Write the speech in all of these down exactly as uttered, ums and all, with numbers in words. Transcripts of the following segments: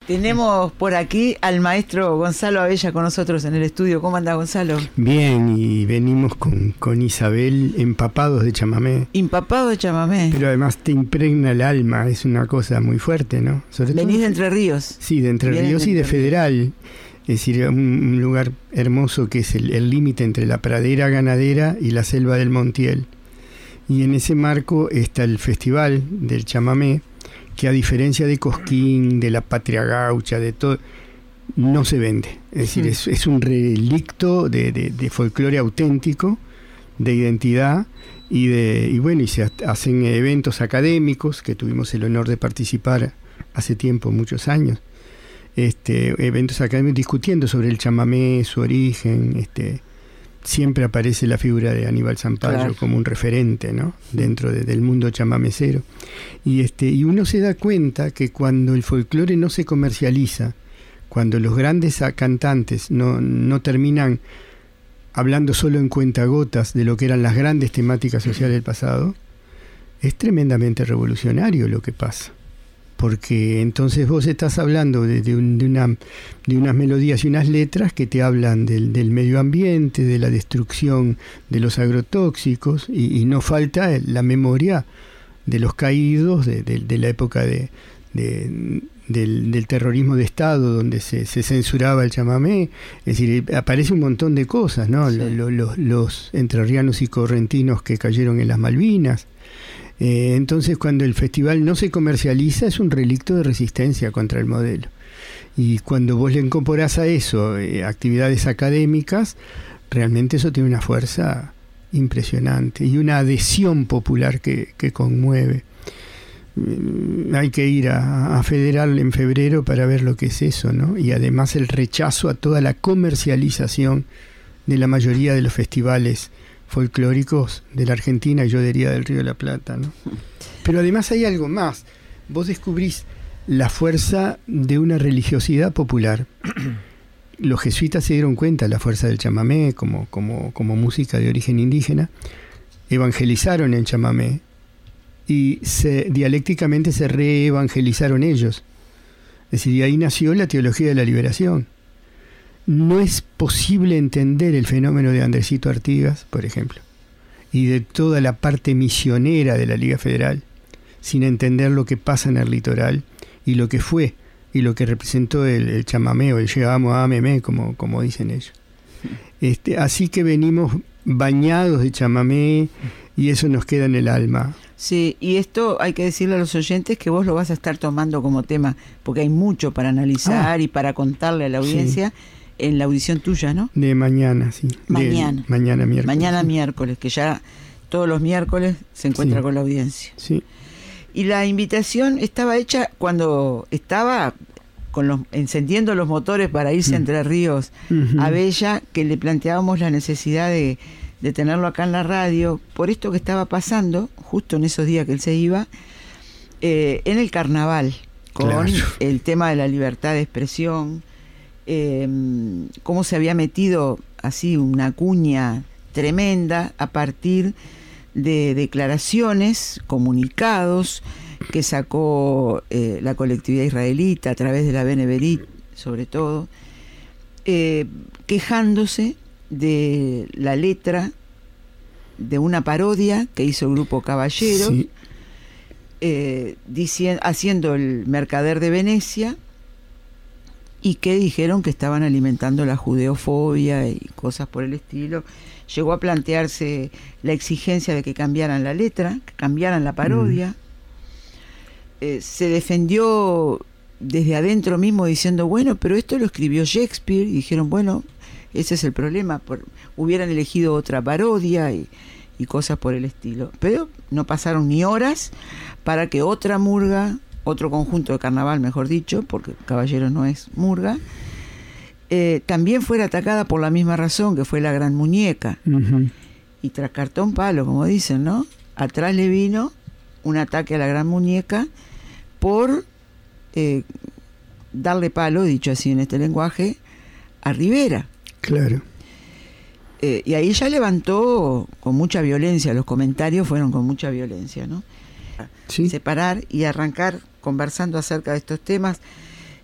Tenemos por aquí al maestro Gonzalo Abella con nosotros en el estudio. ¿Cómo anda, Gonzalo? Bien, y venimos con, con Isabel empapados de chamamé. Empapado de chamamé. Pero además te impregna el alma, es una cosa muy fuerte, ¿no? Sobre Venís todo, de Entre Ríos. Sí, de Entre Vienen Ríos de y de Entre Federal. Es decir, un, un lugar hermoso que es el límite entre la pradera ganadera y la selva del Montiel. Y en ese marco está el Festival del Chamamé, que a diferencia de Cosquín, de la Patria Gaucha, de todo, no se vende. Es decir, sí. es, es un relicto de, de, de folclore auténtico, de identidad, y de y bueno, y se hacen eventos académicos, que tuvimos el honor de participar hace tiempo, muchos años, este, eventos académicos discutiendo sobre el chamamé, su origen, este siempre aparece la figura de Aníbal Zampayo, claro, como un referente, ¿no?, dentro de, del mundo chamamecero. Y, este, y uno se da cuenta que cuando el folclore no se comercializa, cuando los grandes cantantes no, no terminan hablando solo en cuentagotas de lo que eran las grandes temáticas sociales del pasado, es tremendamente revolucionario lo que pasa. Porque entonces vos estás hablando de, de, un, de, una, de unas melodías y unas letras que te hablan del, del medio ambiente, de la destrucción de los agrotóxicos, y, y no falta la memoria de los caídos de, de, de la época de, de, del, del terrorismo de Estado, donde se, se censuraba el chamamé. Es decir, aparece un montón de cosas, ¿no? Sí. Los, los, los entrerrianos y correntinos que cayeron en las Malvinas. Eh, entonces, cuando el festival no se comercializa, es un relicto de resistencia contra el modelo. Y cuando vos le incorporás a eso eh, actividades académicas, realmente eso tiene una fuerza impresionante y una adhesión popular que, que conmueve. Eh, hay que ir a, a Federal en febrero para ver lo que es eso, ¿no? Y además el rechazo a toda la comercialización de la mayoría de los festivales folclóricos de la Argentina, y yo diría del Río de la Plata, ¿no? Pero además hay algo más. Vos descubrís la fuerza de una religiosidad popular. Los jesuitas se dieron cuenta de la fuerza del chamamé como, como, como música de origen indígena, evangelizaron en chamamé y se, dialécticamente se reevangelizaron ellos. Es decir, y ahí nació la teología de la liberación. No es posible entender el fenómeno de Andresito Artigas, por ejemplo, y de toda la parte misionera de la Liga Federal, sin entender lo que pasa en el litoral y lo que fue y lo que representó el, el chamamé o el llegamos a Memé, como, como dicen ellos. Este, así que venimos bañados de chamamé y eso nos queda en el alma. Sí, y esto hay que decirle a los oyentes que vos lo vas a estar tomando como tema, porque hay mucho para analizar ah, y para contarle a la audiencia. Sí. En la audición tuya, ¿no? De mañana, sí. Mañana. De, mañana miércoles. Mañana sí. miércoles, que ya todos los miércoles se encuentra sí. con la audiencia. Sí. Y la invitación estaba hecha cuando estaba con los, encendiendo los motores para irse a Entre Ríos uh-huh. a Bella, que le planteábamos la necesidad de, de tenerlo acá en la radio, por esto que estaba pasando, justo en esos días que él se iba, eh, en el carnaval, con claro. el tema de la libertad de expresión. Eh, cómo se había metido así una cuña tremenda a partir de declaraciones, comunicados que sacó eh, la colectividad israelita a través de la Beneverit, sobre todo, eh, quejándose de la letra de una parodia que hizo el grupo Caballero, sí. eh, diciendo, haciendo el Mercader de Venecia, y que dijeron que estaban alimentando la judeofobia y cosas por el estilo. Llegó a plantearse la exigencia de que cambiaran la letra, que cambiaran la parodia. Mm. Eh, se defendió desde adentro mismo diciendo, bueno, pero esto lo escribió Shakespeare, y dijeron, bueno, ese es el problema, por, hubieran elegido otra parodia y, y cosas por el estilo. Pero no pasaron ni horas para que otra murga, otro conjunto de carnaval, mejor dicho, porque Caballero no es murga, eh, también fuera atacada por la misma razón, que fue la Gran Muñeca. Uh-huh. Y tras cartón palo, como dicen, ¿no? Atrás le vino un ataque a la Gran Muñeca por eh, darle palo, dicho así en este lenguaje, a Rivera. Claro. Eh, y ahí ya levantó con mucha violencia, los comentarios fueron con mucha violencia, ¿no? Sí. Separar y arrancar conversando acerca de estos temas.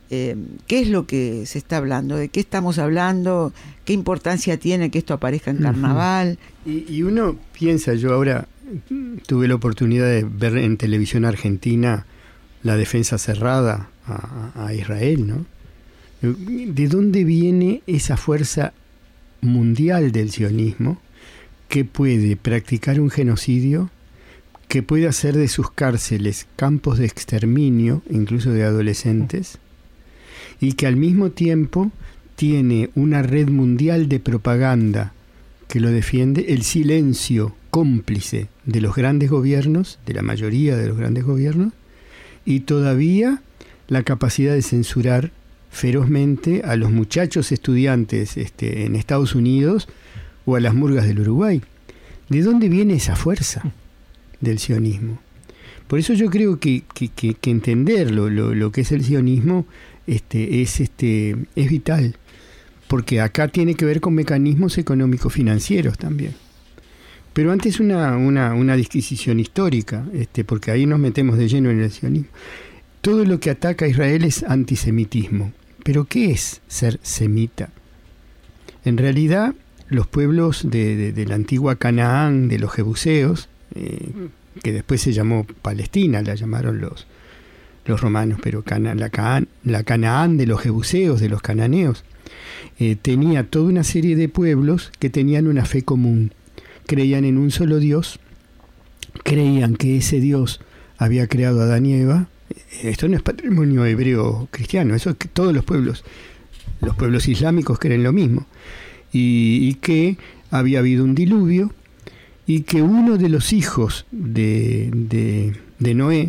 eh, ¿qué es lo que se está hablando? ¿De qué estamos hablando? ¿Qué importancia tiene que esto aparezca en carnaval? Uh-huh. Y, y uno piensa, yo ahora tuve la oportunidad de ver en televisión argentina la defensa cerrada a, a Israel, ¿no? ¿De dónde viene esa fuerza mundial del sionismo que puede practicar un genocidio, que puede hacer de sus cárceles campos de exterminio, incluso de adolescentes, y que al mismo tiempo tiene una red mundial de propaganda que lo defiende, el silencio cómplice de los grandes gobiernos, de la mayoría de los grandes gobiernos, y todavía la capacidad de censurar ferozmente a los muchachos estudiantes este, en Estados Unidos o a las murgas del Uruguay? ¿De dónde viene esa fuerza del sionismo? Por eso yo creo que, que, que, que entender lo, lo, lo que es el sionismo este, es, este, es vital, porque acá tiene que ver con mecanismos económico-financieros también. Pero antes una, una, una disquisición histórica, este, porque ahí nos metemos de lleno en el sionismo. Todo lo que ataca a Israel es antisemitismo. ¿Pero qué es ser semita? En realidad, los pueblos de, de, de la antigua Canaán, de los jebuseos, eh, que después se llamó Palestina, la llamaron los, los romanos, pero Cana, la, Cana, la Canaán de los jebuseos, de los cananeos, eh, tenía toda una serie de pueblos que tenían una fe común. Creían en un solo Dios, creían que ese Dios había creado a Adán y Eva. Esto no es patrimonio hebreo cristiano, eso es que todos los pueblos, los pueblos islámicos creen lo mismo, y, y que había habido un diluvio, y que uno de los hijos de, de, de Noé,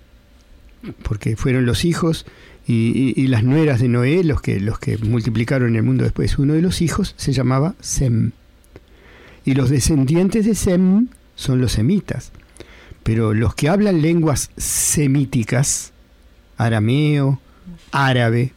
porque fueron los hijos y, y, y las nueras de Noé los que, los que multiplicaron el mundo después, uno de los hijos se llamaba Sem, y los descendientes de Sem son los semitas. Pero los que hablan lenguas semíticas, arameo, árabe,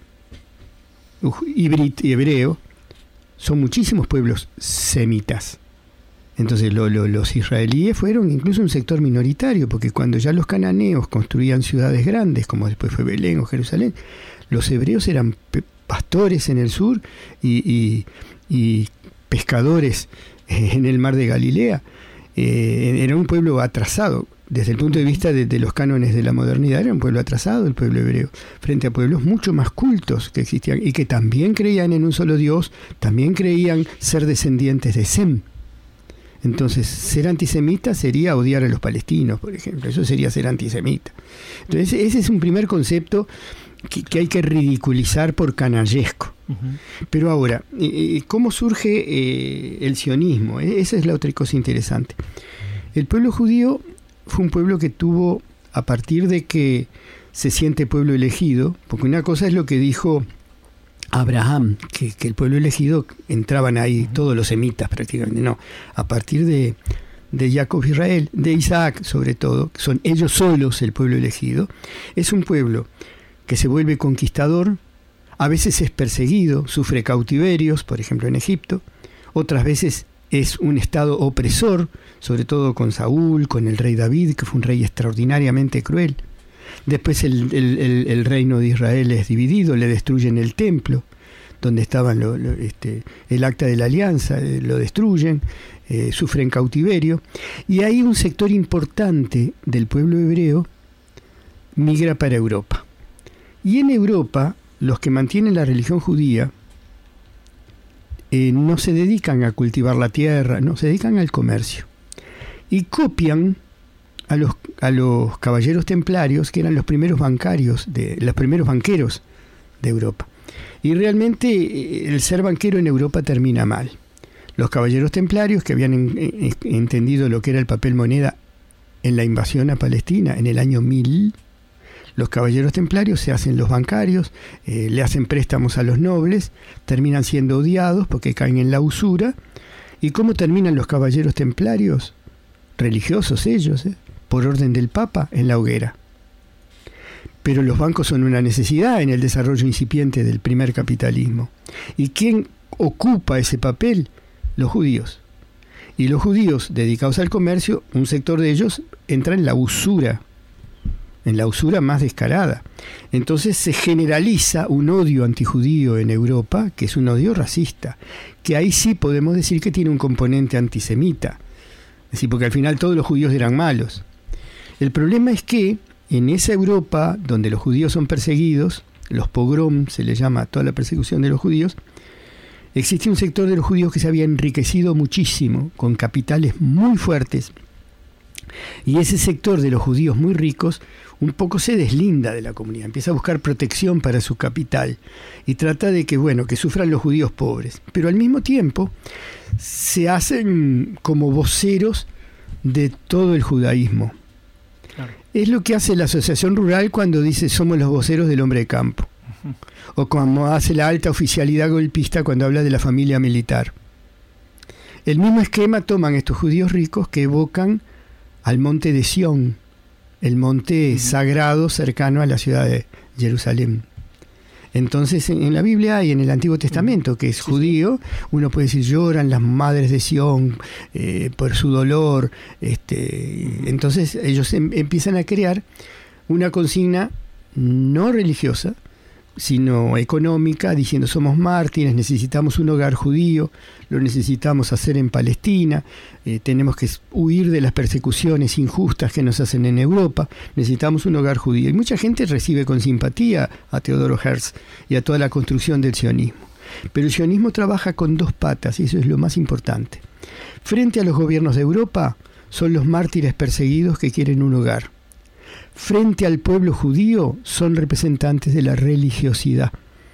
y hebreo, son muchísimos pueblos semitas. Entonces lo, lo, los israelíes fueron incluso un sector minoritario, porque cuando ya los cananeos construían ciudades grandes, como después fue Belén o Jerusalén, los hebreos eran pastores en el sur y, y, y pescadores en el mar de Galilea. Eh, era un pueblo atrasado. Desde el punto de vista de, de los cánones de la modernidad, era un pueblo atrasado el pueblo hebreo, frente a pueblos mucho más cultos que existían y que también creían en un solo Dios, también creían ser descendientes de Sem. Entonces, ser antisemita sería odiar a los palestinos, por ejemplo. Eso sería ser antisemita. Entonces, ese es un primer concepto que, que hay que ridiculizar por canallesco. Uh-huh. Pero ahora, eh, ¿cómo surge eh, el sionismo? Esa es la otra cosa interesante. El pueblo judío fue un pueblo que tuvo, a partir de que se siente pueblo elegido, porque una cosa es lo que dijo Abraham, que, que el pueblo elegido entraban ahí todos los semitas prácticamente, no, a partir de, de Jacob Israel, de Isaac sobre todo, que son ellos solos el pueblo elegido, es un pueblo que se vuelve conquistador, a veces es perseguido, sufre cautiverios, por ejemplo en Egipto, otras veces es un estado opresor, sobre todo con Saúl, con el rey David, que fue un rey extraordinariamente cruel. Después el, el, el, el reino de Israel es dividido, le destruyen el templo, donde estaba lo, lo, este, el acta de la alianza, eh, lo destruyen, eh, sufren cautiverio. Y ahí un sector importante del pueblo hebreo migra para Europa. Y en Europa, los que mantienen la religión judía, Eh, no se dedican a cultivar la tierra, no, se dedican al comercio. Y copian a los, a los caballeros templarios, que eran los primeros bancarios, de, los primeros banqueros de Europa. Y realmente eh, el ser banquero en Europa termina mal. Los caballeros templarios, que habían en, en, entendido lo que era el papel moneda en la invasión a Palestina en el año mil, los caballeros templarios se hacen los bancarios, eh, le hacen préstamos a los nobles, terminan siendo odiados porque caen en la usura. ¿Y cómo terminan los caballeros templarios? Religiosos ellos, eh, por orden del Papa, en la hoguera. Pero los bancos son una necesidad en el desarrollo incipiente del primer capitalismo. ¿Y quién ocupa ese papel? Los judíos. Y los judíos dedicados al comercio, un sector de ellos entra en la usura. en la usura más descarada. Entonces se generaliza un odio antijudío en Europa, que es un odio racista, que ahí sí podemos decir que tiene un componente antisemita. Es decir, porque al final todos los judíos eran malos. El problema es que en esa Europa donde los judíos son perseguidos, los pogrom se le llama a toda la persecución de los judíos, existía un sector de los judíos que se había enriquecido muchísimo, con capitales muy fuertes. Y ese sector de los judíos muy ricos un poco se deslinda de la comunidad, empieza a buscar protección para su capital y trata de que, bueno, que sufran los judíos pobres. Pero al mismo tiempo se hacen como voceros de todo el judaísmo. Claro. Es lo que hace la asociación rural cuando dice somos los voceros del hombre de campo. Uh-huh. O como hace la alta oficialidad golpista cuando habla de la familia militar. El mismo esquema toman estos judíos ricos que evocan al monte de Sión, el monte uh-huh. sagrado cercano a la ciudad de Jerusalén. Entonces en, en la Biblia y en el Antiguo Testamento, que es sí, judío, sí. uno puede decir lloran las madres de Sión eh, por su dolor. Este, uh-huh. Entonces ellos em, empiezan a crear una consigna no religiosa, sino económica, diciendo somos mártires, necesitamos un hogar judío, lo necesitamos hacer en Palestina, eh, tenemos que huir de las persecuciones injustas que nos hacen en Europa, necesitamos un hogar judío. Y mucha gente recibe con simpatía a Teodoro Herz y a toda la construcción del sionismo. Pero el sionismo trabaja con dos patas, y eso es lo más importante. Frente a los gobiernos de Europa, son los mártires perseguidos que quieren un hogar. Frente al pueblo judío son representantes de la religiosidad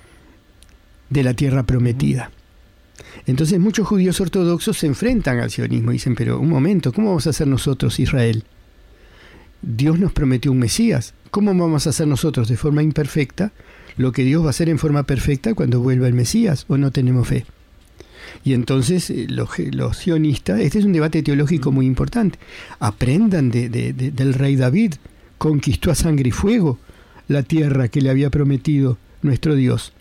de la tierra prometida. Entonces muchos judíos ortodoxos se enfrentan al sionismo y dicen, pero un momento, ¿cómo vamos a hacer nosotros Israel? Dios nos prometió un Mesías. ¿Cómo vamos a hacer nosotros de forma imperfecta lo que Dios va a hacer en forma perfecta cuando vuelva el Mesías? ¿O no tenemos fe? Y entonces los, los sionistas, este es un debate teológico muy importante, aprendan de, de, de, del rey David. Conquistó a sangre y fuego la tierra que le había prometido nuestro Dios.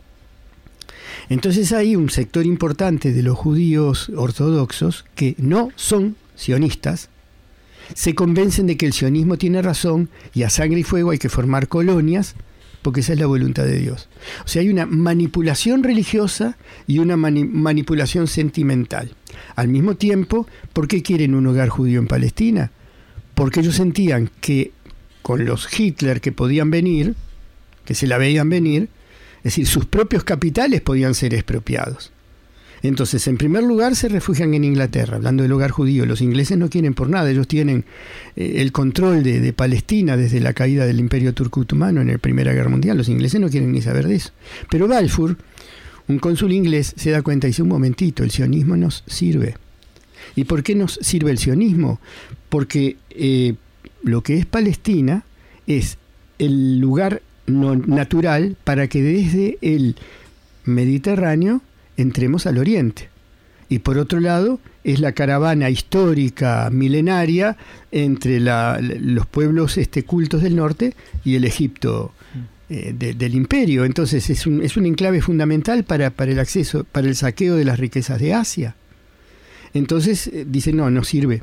Entonces hay un sector importante de los judíos ortodoxos que no son sionistas, se convencen de que el sionismo tiene razón y a sangre y fuego hay que formar colonias porque esa es la voluntad de Dios. O sea, hay una manipulación religiosa y una mani- manipulación sentimental. Al mismo tiempo, ¿por qué quieren un hogar judío en Palestina? Porque ellos sentían que con los Hitler que podían venir, que se la veían venir, es decir, sus propios capitales podían ser expropiados. Entonces, en primer lugar, se refugian en Inglaterra, hablando del hogar judío. Los ingleses no quieren por nada, ellos tienen eh, el control de, de Palestina desde la caída del Imperio Turco Otomano en la Primera Guerra Mundial. Los ingleses no quieren ni saber de eso. Pero Balfour, un cónsul inglés, se da cuenta y dice, un momentito, el sionismo nos sirve. ¿Y por qué nos sirve el sionismo? Porque eh, lo que es Palestina es el lugar no natural para que desde el Mediterráneo entremos al Oriente. Y por otro lado, es la caravana histórica milenaria entre la, los pueblos este, cultos del norte y el Egipto eh, de, del imperio. Entonces es un, es un enclave fundamental para, para el acceso, para el saqueo de las riquezas de Asia. Entonces eh, dicen, no, no sirve.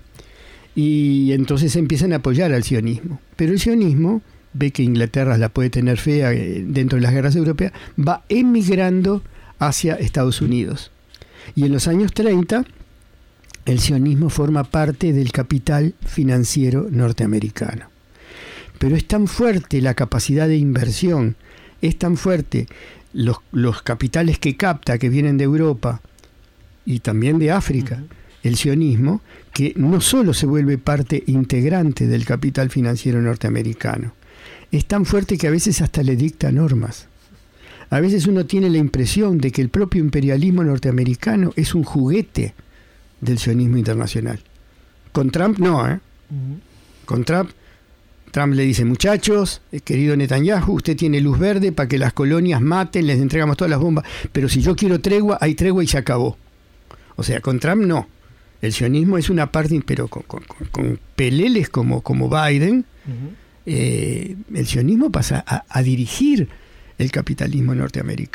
Y entonces empiezan a apoyar al sionismo. Pero el sionismo ve que Inglaterra la puede tener fea dentro de las guerras europeas, va emigrando hacia Estados Unidos. Y en los años treinta, el sionismo forma parte del capital financiero norteamericano. Pero es tan fuerte la capacidad de inversión, es tan fuerte los, los capitales que capta, que vienen de Europa y también de África, uh-huh. el sionismo, que no solo se vuelve parte integrante del capital financiero norteamericano, es tan fuerte que a veces hasta le dicta normas. A veces uno tiene la impresión de que el propio imperialismo norteamericano es un juguete del sionismo internacional. Con Trump no, ¿eh? Uh-huh. Con Trump, Trump le dice, muchachos, querido Netanyahu, usted tiene luz verde para que las colonias maten, les entregamos todas las bombas, pero si yo quiero tregua, hay tregua y se acabó. O sea, con Trump no. El sionismo es una parte, pero con, con, con peleles como, como Biden, uh-huh. eh, el sionismo pasa a, a dirigir el capitalismo norteamericano.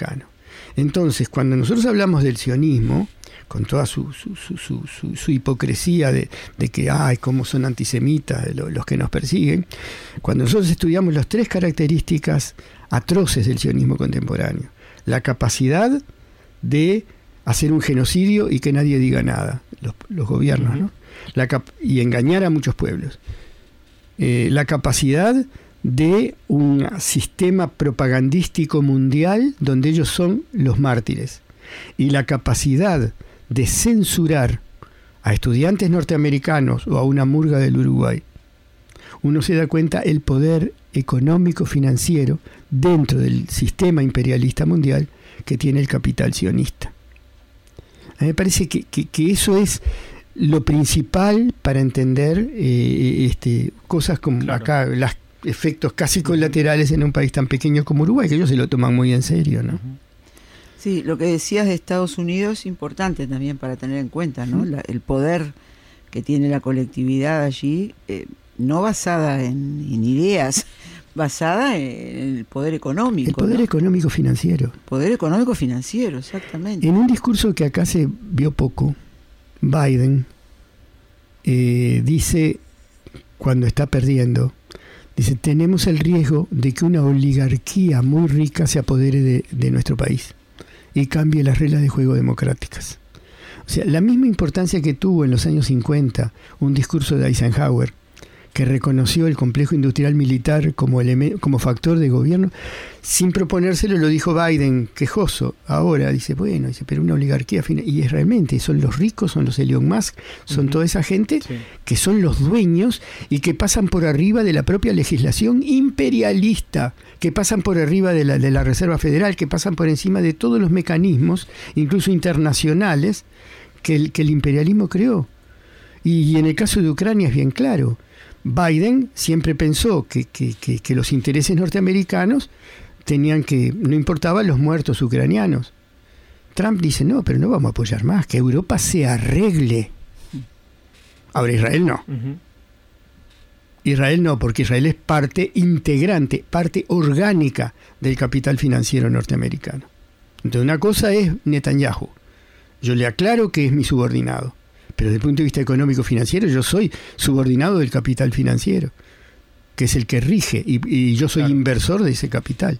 Entonces, cuando nosotros hablamos del sionismo, con toda su, su, su, su, su, su hipocresía de, de que, ay, cómo son antisemitas los, los que nos persiguen, cuando nosotros estudiamos las tres características atroces del sionismo contemporáneo, la capacidad de hacer un genocidio y que nadie diga nada, los, los gobiernos, ¿no? La cap- y engañar a muchos pueblos, eh, la capacidad de un sistema propagandístico mundial donde ellos son los mártires, y la capacidad de censurar a estudiantes norteamericanos o a una murga del Uruguay. Uno se da cuenta el poder económico financiero dentro del sistema imperialista mundial que tiene el capital sionista. A mí me parece que, que, que eso es lo principal para entender eh, este, cosas como claro. acá, los efectos casi colaterales en un país tan pequeño como Uruguay, que ellos se lo toman muy en serio, ¿no? Sí, lo que decías de Estados Unidos es importante también para tener en cuenta, ¿no? La, el poder que tiene la colectividad allí, eh, no basada en, en ideas, basada en el poder económico. El poder ¿no? económico financiero. Poder económico financiero, exactamente. En un discurso que acá se vio poco, Biden eh, dice, cuando está perdiendo, dice, tenemos el riesgo de que una oligarquía muy rica se apodere de, de nuestro país y cambie las reglas de juego democráticas. O sea, la misma importancia que tuvo en los años cincuenta un discurso de Eisenhower, que reconoció el complejo industrial militar como, eleme- como factor de gobierno, sin proponérselo lo dijo Biden, quejoso. Ahora dice, bueno, dice, pero una oligarquía, fin- y es realmente, son los ricos, son los Elon Musk, son uh-huh. toda esa gente sí. que son los dueños y que pasan por arriba de la propia legislación imperialista, que pasan por arriba de la, de la Reserva Federal, que pasan por encima de todos los mecanismos, incluso internacionales, que el, que el imperialismo creó. Y, y en el caso de Ucrania es bien claro. Biden siempre pensó que, que, que, que los intereses norteamericanos tenían que, no importaban los muertos ucranianos. Trump dice, no, pero no vamos a apoyar más, que Europa se arregle. Ahora Israel no. Uh-huh. Israel no, porque Israel es parte integrante, parte orgánica del capital financiero norteamericano. Entonces una cosa es Netanyahu. Yo le aclaro que es mi subordinado. Pero desde el punto de vista económico financiero yo soy subordinado del capital financiero, que es el que rige, y, y yo soy claro. inversor de ese capital.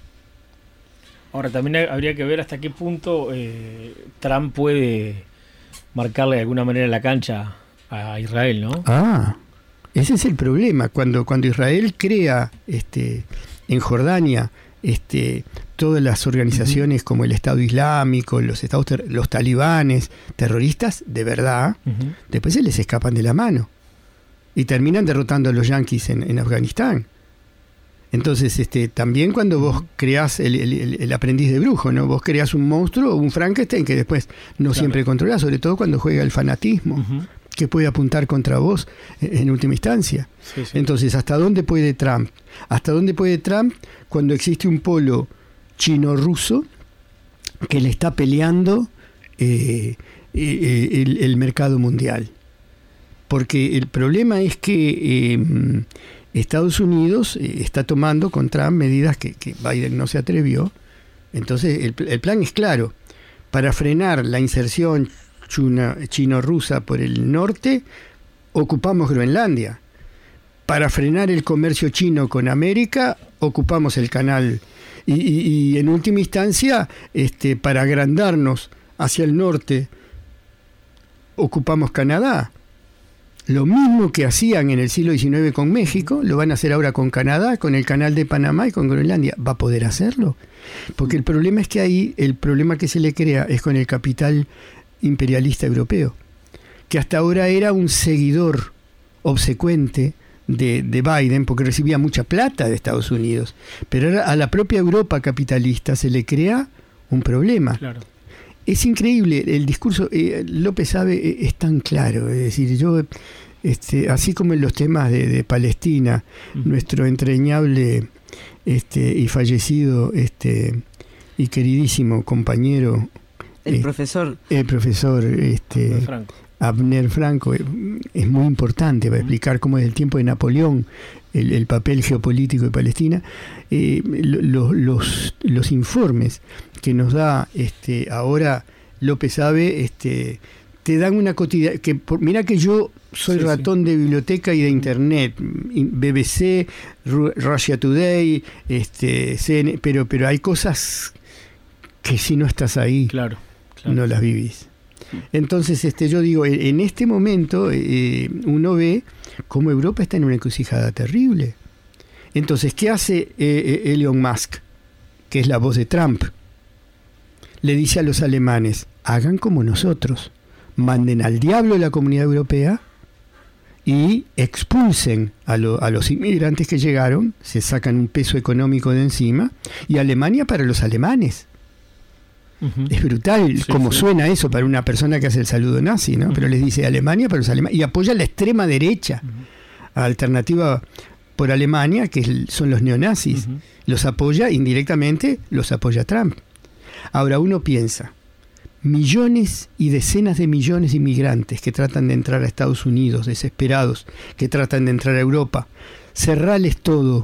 Ahora también habría que ver hasta qué punto eh, Trump puede marcarle de alguna manera la cancha a Israel, ¿no? Ah, ese es el problema. Cuando, cuando Israel crea este, en Jordania este, todas las organizaciones uh-huh. como el Estado Islámico, los estados ter- los talibanes, terroristas, de verdad, uh-huh. después se les escapan de la mano y terminan derrotando a los yanquis en, en Afganistán. Entonces, este, también cuando vos creás el, el, el aprendiz de brujo, ¿no? Vos creás un monstruo, un Frankenstein que después no claro. siempre controlás, sobre todo cuando juega el fanatismo, uh-huh. que puede apuntar contra vos en última instancia. Sí, sí. Entonces, ¿hasta dónde puede Trump? ¿Hasta dónde puede Trump cuando existe un polo chino-ruso que le está peleando eh, eh, el, el mercado mundial? Porque el problema es que eh, Estados Unidos eh, está tomando con Trump medidas que, que Biden no se atrevió. Entonces, el, el plan es claro. Para frenar la inserción chino-rusa por el norte, ocupamos Groenlandia. Para frenar el comercio chino con América, ocupamos el canal. Y, y, y en última instancia, este, para agrandarnos hacia el norte, ocupamos Canadá. Lo mismo que hacían en el siglo diecinueve con México, lo van a hacer ahora con Canadá, con el canal de Panamá y con Groenlandia. ¿Va a poder hacerlo? Porque el problema es que ahí, el problema que se le crea es con el capital imperialista europeo, que hasta ahora era un seguidor obsecuente de, de Biden, porque recibía mucha plata de Estados Unidos, pero ahora a la propia Europa capitalista se le crea un problema. Claro. Es increíble, el discurso, eh, López sabe, eh, es tan claro, es decir, yo, este, así como en los temas de, de Palestina, uh-huh. nuestro entrañable este, y fallecido este, y queridísimo compañero, el eh, profesor el profesor este, Franco. Abner Franco es muy importante para explicar cómo es el tiempo de Napoleón, el, el papel geopolítico de Palestina. Eh, los, los, los informes que nos da este, ahora López Abe este, te dan una cotidianidad. Que mira que yo soy sí, ratón sí. de biblioteca y de internet, B B C, Russia Today, este, C N N, pero, pero hay cosas que si no estás ahí, claro, claro. no las vivís. Entonces, este, yo digo, en este momento eh, uno ve cómo Europa está en una encrucijada terrible. Entonces, ¿qué hace eh, Elon Musk, que es la voz de Trump? Le dice a los alemanes, hagan como nosotros, manden al diablo la Comunidad Europea y expulsen a, lo, a los inmigrantes que llegaron, se sacan un peso económico de encima, y Alemania para los alemanes. Uh-huh. Es brutal sí, como sí. suena eso para una persona que hace el saludo nazi, ¿no? Uh-huh. Pero les dice Alemania para los alemanes, y apoya la extrema derecha, uh-huh. alternativa por Alemania, que son los neonazis. Uh-huh. Los apoya indirectamente, los apoya Trump. Ahora uno piensa, millones y decenas de millones de inmigrantes que tratan de entrar a Estados Unidos, desesperados, que tratan de entrar a Europa, cerrales todo,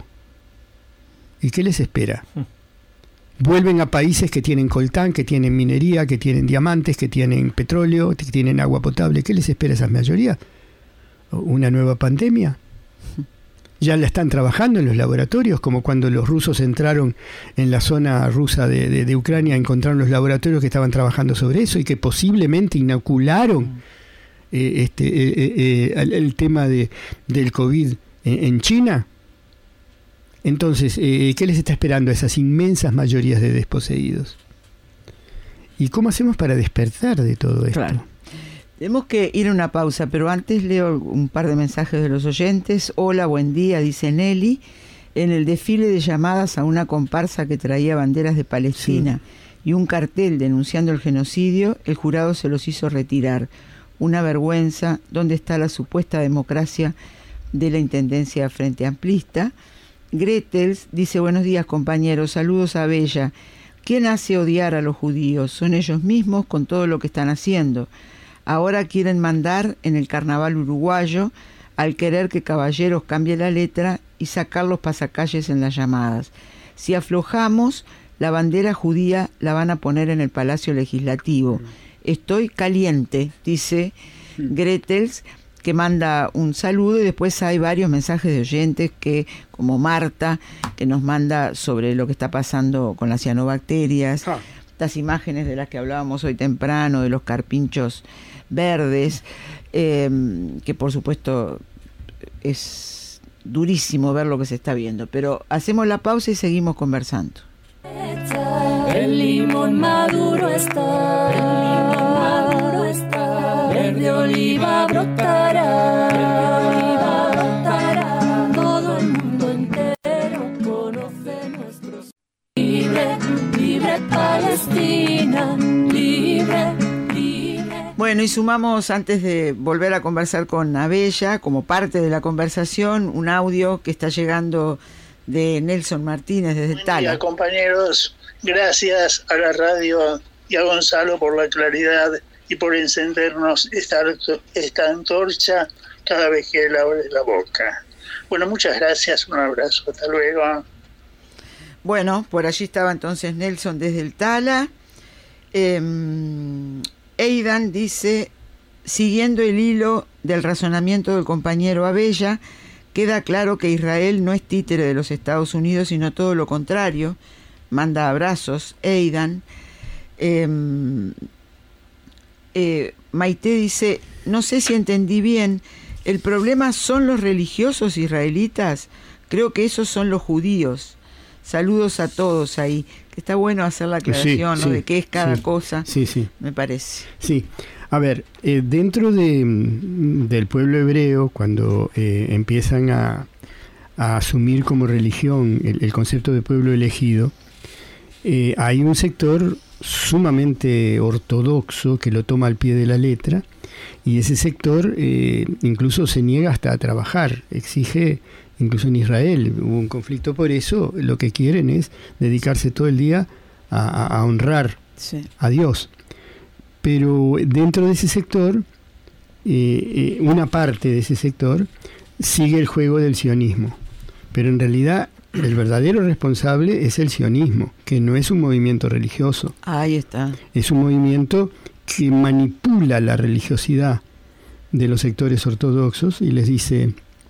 ¿y qué les espera? Uh-huh. Vuelven a países que tienen coltán, que tienen minería, que tienen diamantes, que tienen petróleo, que tienen agua potable. ¿Qué les espera a esas mayorías? ¿Una nueva pandemia? Ya la están trabajando en los laboratorios, como cuando los rusos entraron en la zona rusa de, de, de Ucrania, encontraron los laboratorios que estaban trabajando sobre eso y que posiblemente inocularon eh, este, eh, eh, el, el tema de, del COVID en, en China. Entonces, eh, ¿qué les está esperando a esas inmensas mayorías de desposeídos? ¿Y cómo hacemos para despertar de todo esto? Claro. Tenemos que ir a una pausa, pero antes leo un par de mensajes de los oyentes. Hola, buen día, dice Nelly. En el desfile de llamadas a una comparsa que traía banderas de Palestina sí. y un cartel denunciando el genocidio, el jurado se los hizo retirar. Una vergüenza. ¿Dónde está la supuesta democracia de la Intendencia Frente Amplista? Gretels dice, buenos días compañeros, saludos a Bella. ¿Quién hace odiar a los judíos? Son ellos mismos con todo lo que están haciendo. Ahora quieren mandar en el carnaval uruguayo al querer que Caballeros cambie la letra y sacar los pasacalles en las llamadas. Si aflojamos, la bandera judía la van a poner en el Palacio Legislativo. Estoy caliente, dice Gretels, que manda un saludo, y después hay varios mensajes de oyentes que, como Marta, que nos manda sobre lo que está pasando con las cianobacterias, ah. estas imágenes de las que hablábamos hoy temprano, de los carpinchos verdes, eh, que por supuesto es durísimo ver lo que se está viendo, pero hacemos la pausa y seguimos conversando. El limón maduro está, el limón maduro está, verde oliva brotará, verde oliva brotará, todo el mundo entero conoce nuestros. Libre, libre Palestina, libre, libre. Bueno, y sumamos, antes de volver a conversar con Abella, como parte de la conversación, un audio que está llegando de Nelson Martínez desde Buen Tala. día, compañeros. Gracias a la radio y a Gonzalo por la claridad y por encendernos esta, esta antorcha cada vez que él abre la boca. Bueno, muchas gracias, un abrazo, hasta luego. Bueno, por allí estaba entonces Nelson desde el Tala. Eh, Eidan dice, siguiendo el hilo del razonamiento del compañero Abella, queda claro que Israel no es títere de los Estados Unidos, sino todo lo contrario. Manda abrazos, Eidan. Eh, eh, Maite dice, no sé si entendí bien, ¿el problema son los religiosos israelitas? Creo que esos son los judíos. Saludos a todos ahí. Que está bueno hacer la aclaración, sí, ¿no? Sí, de qué es cada sí, cosa, sí, sí. me parece. Sí. A ver, eh, dentro de, del pueblo hebreo, cuando eh, empiezan a, a asumir como religión el, el concepto de pueblo elegido, eh, hay un sector sumamente ortodoxo que lo toma al pie de la letra, y ese sector eh, incluso se niega hasta a trabajar, exige, incluso en Israel hubo un conflicto por eso, lo que quieren es dedicarse todo el día a, a, a honrar sí. a Dios. Pero dentro de ese sector eh, una parte de ese sector sigue el juego del sionismo, pero en realidad el verdadero responsable es el sionismo, que no es un movimiento religioso. Ahí está. Es un movimiento que manipula la religiosidad de los sectores ortodoxos y les dice,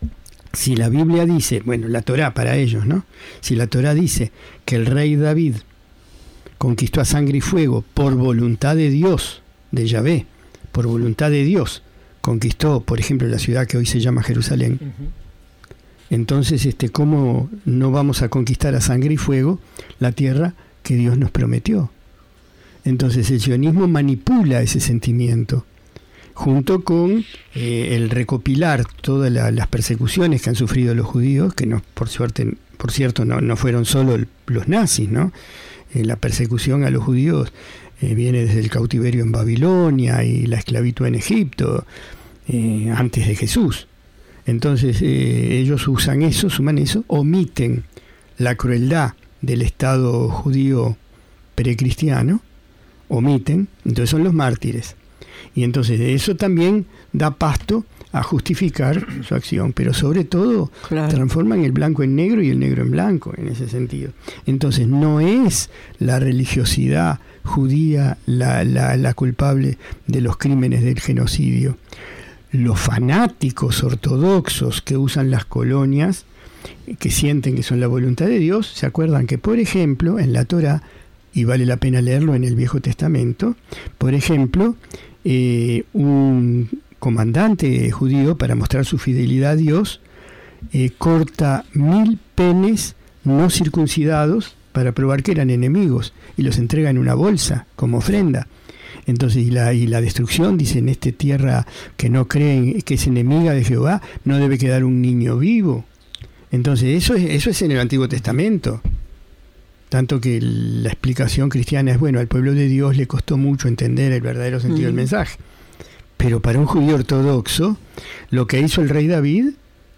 si la Biblia dice, bueno, la Torá para ellos, ¿no? Si la Torá dice que el rey David conquistó a sangre y fuego por voluntad de Dios, de Yahvé, por voluntad de Dios, conquistó, por ejemplo, la ciudad que hoy se llama Jerusalén. Uh-huh. Entonces, este, ¿cómo no vamos a conquistar a sangre y fuego la tierra que Dios nos prometió? Entonces, el sionismo manipula ese sentimiento, junto con eh, el recopilar todas la, las persecuciones que han sufrido los judíos, que no, por suerte, por cierto, no, no fueron solo el, los nazis, ¿no? Eh, la persecución a los judíos eh, viene desde el cautiverio en Babilonia y la esclavitud en Egipto, eh, antes de Jesús. Entonces eh, ellos usan eso, suman eso, omiten la crueldad del Estado judío precristiano, omiten, entonces son los mártires. Y entonces eso también da pasto a justificar su acción, pero sobre todo claro, transforman el blanco en negro y el negro en blanco en ese sentido. Entonces no es la religiosidad judía la, la, la culpable de los crímenes del genocidio. Los fanáticos ortodoxos que usan las colonias, que sienten que son la voluntad de Dios, se acuerdan que, por ejemplo, en la Torá, y vale la pena leerlo en el Viejo Testamento, por ejemplo, eh, un comandante judío, para mostrar su fidelidad a Dios, eh, corta mil penes no circuncidados para probar que eran enemigos, y los entrega en una bolsa como ofrenda. Entonces, y la, y la destrucción, dice, en esta tierra que no creen, que es enemiga de Jehová, no debe quedar un niño vivo. Entonces, eso es, eso es en el Antiguo Testamento. Tanto que la explicación cristiana es, bueno, al pueblo de Dios le costó mucho entender el verdadero sentido mm. del mensaje. Pero para un judío ortodoxo, lo que hizo el rey David,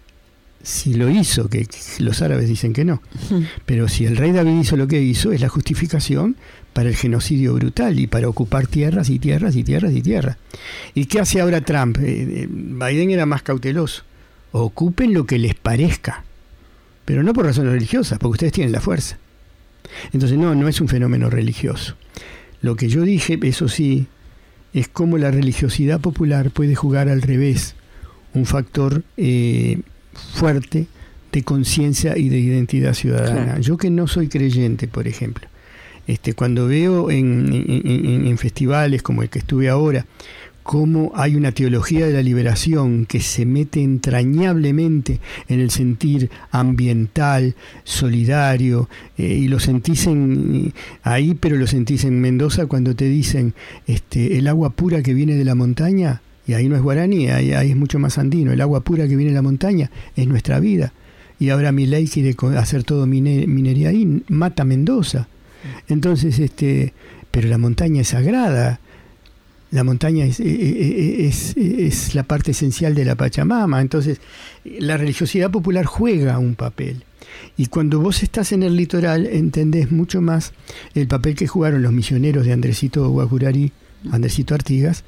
si lo hizo, que los árabes dicen que no, mm. pero si el rey David hizo lo que hizo, es la justificación para el genocidio brutal y para ocupar tierras y tierras y tierras y tierras. ¿Y qué hace ahora Trump? Eh, Biden era más cauteloso. Ocupen lo que les parezca, pero no por razones religiosas, porque ustedes tienen la fuerza. Entonces no, no es un fenómeno religioso. Lo que yo dije, eso sí, es cómo la religiosidad popular puede jugar al revés, un factor eh, fuerte de conciencia y de identidad ciudadana. Claro. Yo que no soy creyente, por ejemplo, este, cuando veo en, en, en, en festivales como el que estuve ahora, cómo hay una teología de la liberación que se mete entrañablemente en el sentir ambiental, solidario, eh, y lo sentís en, ahí, pero lo sentís en Mendoza cuando te dicen este, el agua pura que viene de la montaña, y ahí no es guaraní, ahí, ahí es mucho más andino, el agua pura que viene de la montaña es nuestra vida, y ahora Milei quiere hacer todo mine, minería ahí, mata Mendoza. Entonces, este, pero la montaña es sagrada. La montaña es, es, es, es la parte esencial de la Pachamama. Entonces, la religiosidad popular juega un papel. Y cuando vos estás en el litoral, entendés mucho más el papel que jugaron los misioneros de Andresito Guacurari, Andresito Artigas,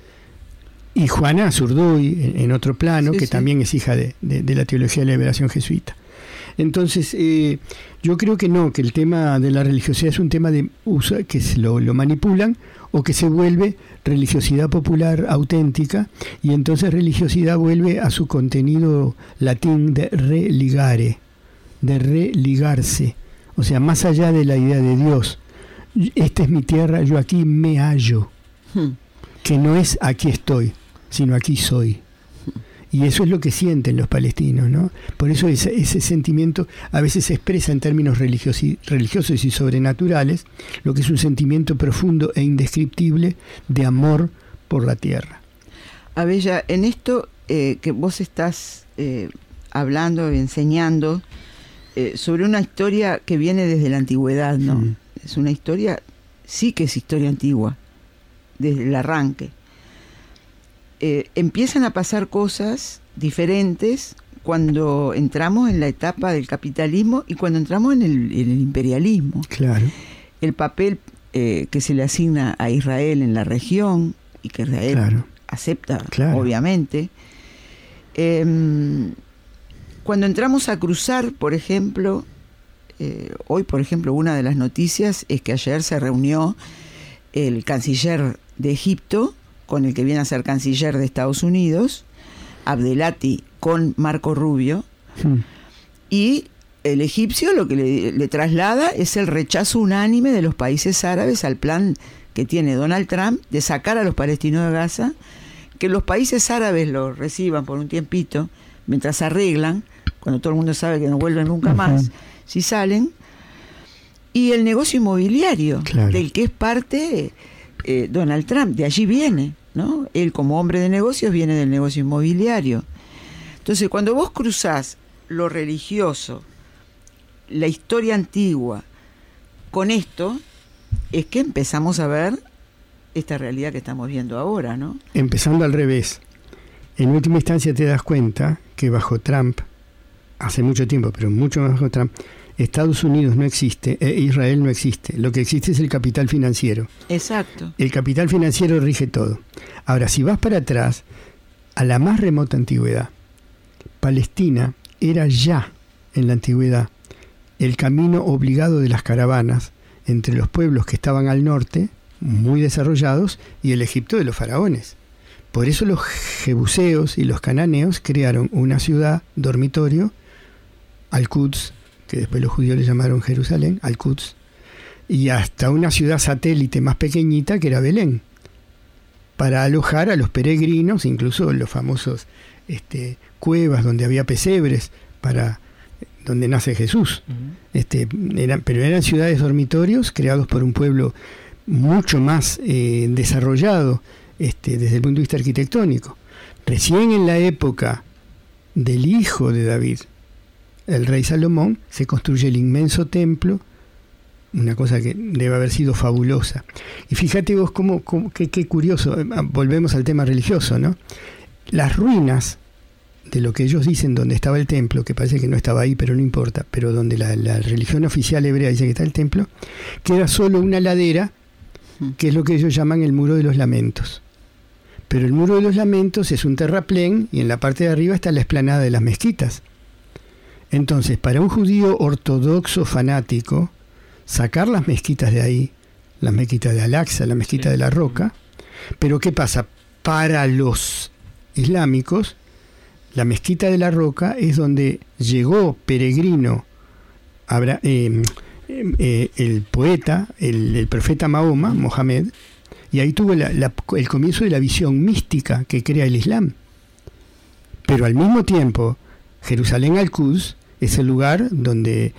y Juana Zurduy, en, en otro plano, sí, que sí. también es hija de, de, de la teología de la liberación jesuita. Entonces, eh, yo creo que no, que el tema de la religiosidad es un tema de uso, que se lo, lo manipulan o que se vuelve religiosidad popular auténtica, y entonces religiosidad vuelve a su contenido latín de religare, de religarse, o sea, más allá de la idea de Dios. Esta es mi tierra, yo aquí me hallo, hmm. que no es aquí estoy, sino aquí soy. Y eso es lo que sienten los palestinos, ¿no? Por eso ese, ese sentimiento a veces se expresa en términos religiosos y, religiosos y sobrenaturales, lo que es un sentimiento profundo e indescriptible de amor por la tierra. Abella, en esto eh, que vos estás eh, hablando, enseñando, eh, sobre una historia que viene desde la antigüedad, ¿no? Mm. Es una historia, sí que es historia antigua, desde el arranque. Eh, empiezan a pasar cosas diferentes cuando entramos en la etapa del capitalismo y cuando entramos en el, en el imperialismo. Claro. El papel eh, que se le asigna a Israel en la región, y que Israel, claro. acepta, claro. obviamente. Eh, cuando entramos a cruzar, por ejemplo, eh, hoy, por ejemplo, una de las noticias es que ayer se reunió el canciller de Egipto con el que viene a ser canciller de Estados Unidos, Abdelati, con Marco Rubio, hmm. y el egipcio lo que le, le traslada es el rechazo unánime de los países árabes al plan que tiene Donald Trump de sacar a los palestinos de Gaza, que los países árabes lo reciban por un tiempito, mientras arreglan, cuando todo el mundo sabe que no vuelven nunca más, uh-huh. si salen, y el negocio inmobiliario, claro. del que es parte eh, Donald Trump, de allí viene, ¿no? Él como hombre de negocios viene del negocio inmobiliario. Entonces, cuando vos cruzás lo religioso, la historia antigua, con esto, es que empezamos a ver esta realidad que estamos viendo ahora, ¿no? Empezando al revés. En última instancia te das cuenta que bajo Trump, hace mucho tiempo, pero mucho más bajo Trump, Estados Unidos no existe, e Israel no existe. Lo que existe es el capital financiero. Exacto. El capital financiero rige todo. Ahora, si vas para atrás, a la más remota antigüedad, Palestina era ya, en la antigüedad, el camino obligado de las caravanas entre los pueblos que estaban al norte, muy desarrollados, y el Egipto de los faraones. Por eso los jebuseos y los cananeos crearon una ciudad dormitorio, Al-Quds, que después los judíos le llamaron Jerusalén, Al-Quds, y hasta una ciudad satélite más pequeñita que era Belén, para alojar a los peregrinos, incluso los famosos este, cuevas donde había pesebres, para donde nace Jesús. Uh-huh. este, eran, pero eran ciudades dormitorios creados por un pueblo mucho más eh, desarrollado este, desde el punto de vista arquitectónico. Recién en la época del hijo de David, el rey Salomón, se construye el inmenso templo, una cosa que debe haber sido fabulosa. Y fíjate vos cómo, cómo qué, qué curioso, volvemos al tema religioso, ¿no? Las ruinas de lo que ellos dicen donde estaba el templo, que parece que no estaba ahí, pero no importa, pero donde la, la religión oficial hebrea dice que está el templo, queda solo una ladera, que es lo que ellos llaman el Muro de los Lamentos. Pero el Muro de los Lamentos es un terraplén y en la parte de arriba está la explanada de las mezquitas. Entonces, para un judío ortodoxo fanático, sacar las mezquitas de ahí, las mezquitas de Al-Aqsa, la mezquita de la Roca, pero ¿qué pasa? Para los islámicos, la mezquita de la Roca es donde llegó peregrino Abra, eh, eh, el poeta, el, el profeta Mahoma, Mohamed, y ahí tuvo la, la, el comienzo de la visión mística que crea el Islam. Pero al mismo tiempo, Jerusalén Al-Quds es el lugar donde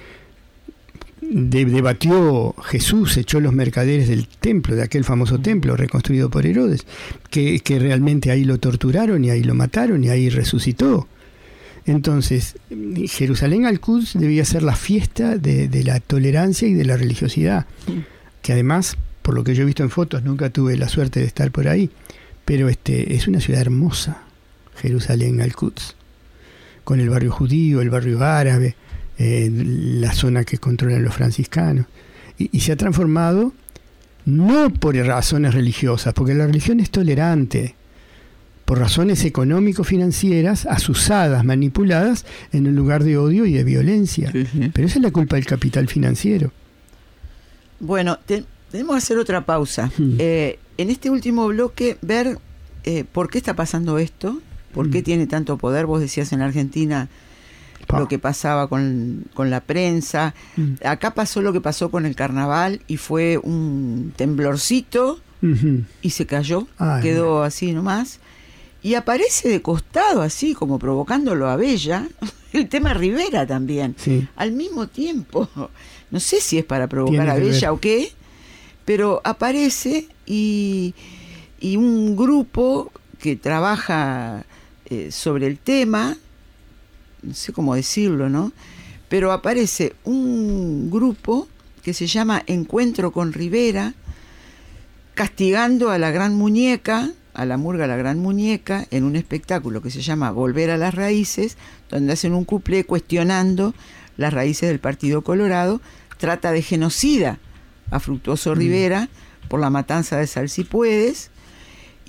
de, debatió Jesús, echó los mercaderes del templo, de aquel famoso templo reconstruido por Herodes, que, que realmente ahí lo torturaron y ahí lo mataron y ahí resucitó. Entonces, Jerusalén Al-Quds debía ser la fiesta de, de la tolerancia y de la religiosidad, que además, por lo que yo he visto en fotos, nunca tuve la suerte de estar por ahí, pero este es una ciudad hermosa, Jerusalén Al-Quds, con el barrio judío, el barrio árabe, eh, la zona que controlan los franciscanos, y, y se ha transformado no por razones religiosas, porque la religión es tolerante, por razones económico-financieras, asusadas, manipuladas, en un lugar de odio y de violencia. Sí, sí. Pero esa es la culpa del capital financiero. Bueno, te, tenemos que hacer otra pausa. Hmm. Eh, en este último bloque, ver eh, por qué está pasando esto, por qué hmm. tiene tanto poder. Vos decías en Argentina pa. lo que pasaba con, con la prensa. Hmm. Acá pasó lo que pasó con el carnaval y fue un temblorcito uh-huh. y se cayó, Ay, quedó no. así nomás. Y aparece de costado, así como provocándolo a Bella, el tema Rivera también, sí. al mismo tiempo. No sé si es para provocar a Bella ver. o qué, pero aparece y, y un grupo que trabaja eh, sobre el tema, no sé cómo decirlo, ¿no? Pero aparece un grupo que se llama Encuentro con Rivera, castigando a la gran muñeca, a la murga La Gran Muñeca, en un espectáculo que se llama Volver a las Raíces, donde hacen un cuplé cuestionando las raíces del Partido Colorado. Trata de genocida a Fructuoso mm. Rivera por la matanza de Salsipuedes,